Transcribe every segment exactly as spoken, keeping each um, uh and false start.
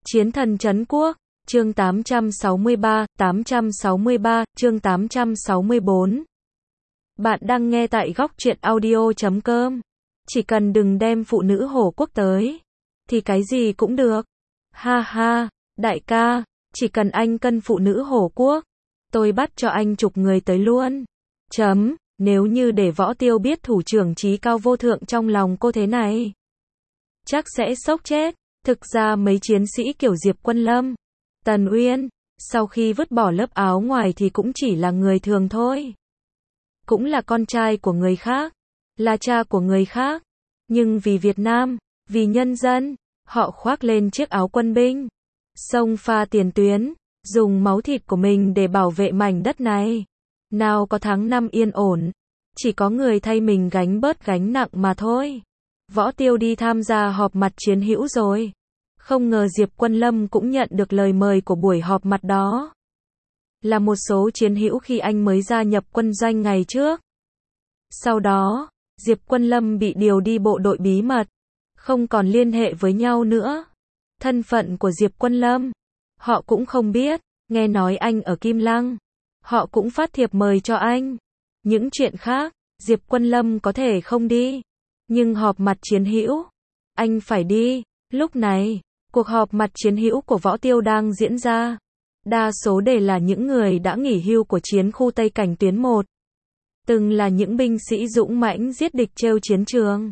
Chiến thần trấn quốc, chương tám trăm sáu mươi ba, tám trăm sáu mươi ba, chương tám trăm sáu mươi bốn. Bạn đang nghe tại góc truyện audio chấm com. Chỉ cần đừng đem phụ nữ Hổ Quốc tới, thì cái gì cũng được. Ha ha, đại ca, chỉ cần anh cân phụ nữ Hổ Quốc, tôi bắt cho anh chục người tới luôn. Chấm, nếu như để Võ Tiêu biết thủ trưởng trí cao vô thượng trong lòng cô thế này, chắc sẽ sốc chết. Thực ra mấy chiến sĩ kiểu Diệp Quân Lâm, Tần Uyên, sau khi vứt bỏ lớp áo ngoài thì cũng chỉ là người thường thôi. Cũng là con trai của người khác, là cha của người khác. Nhưng vì Việt Nam, vì nhân dân, họ khoác lên chiếc áo quân binh, xông pha tiền tuyến, dùng máu thịt của mình để bảo vệ mảnh đất này. Nào có tháng năm yên ổn, chỉ có người thay mình gánh bớt gánh nặng mà thôi. Võ Tiêu đi tham gia họp mặt chiến hữu rồi. Không ngờ Diệp Quân Lâm cũng nhận được lời mời của buổi họp mặt đó. Là một số chiến hữu khi anh mới gia nhập quân doanh ngày trước. Sau đó, Diệp Quân Lâm bị điều đi bộ đội bí mật, không còn liên hệ với nhau nữa. Thân phận của Diệp Quân Lâm, họ cũng không biết, nghe nói anh ở Kim Lăng. Họ cũng phát thiệp mời cho anh. Những chuyện khác, Diệp Quân Lâm có thể không đi. Nhưng họp mặt chiến hữu, anh phải đi. Lúc này, cuộc họp mặt chiến hữu của Võ Tiêu đang diễn ra. Đa số đều là những người đã nghỉ hưu của chiến khu Tây Cảnh tuyến một. Từng là những binh sĩ dũng mãnh giết địch trêu chiến trường.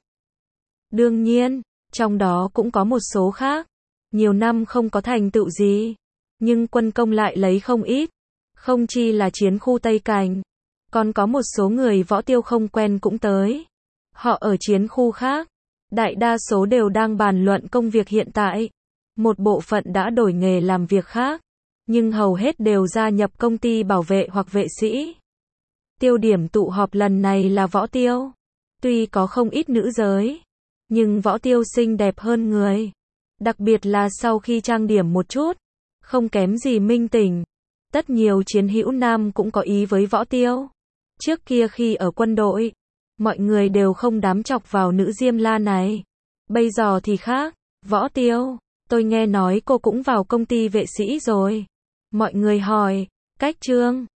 Đương nhiên, trong đó cũng có một số khác. Nhiều năm không có thành tựu gì. Nhưng quân công lại lấy không ít. Không chi là chiến khu Tây Cảnh. Còn có một số người Võ Tiêu không quen cũng tới. Họ ở chiến khu khác. Đại đa số đều đang bàn luận công việc hiện tại. Một bộ phận đã đổi nghề làm việc khác. Nhưng hầu hết đều gia nhập công ty bảo vệ hoặc vệ sĩ. Tiêu điểm tụ họp lần này là Võ Tiêu. Tuy có không ít nữ giới, nhưng Võ Tiêu xinh đẹp hơn người. Đặc biệt là sau khi trang điểm một chút, không kém gì Minh Tỉnh. Tất nhiều chiến hữu nam cũng có ý với Võ Tiêu. Trước kia khi ở quân đội, mọi người đều không đám chọc vào nữ Diêm La này. Bây giờ thì khác. Võ Tiêu, tôi nghe nói cô cũng vào công ty vệ sĩ rồi. Mọi người hỏi, cách Trương,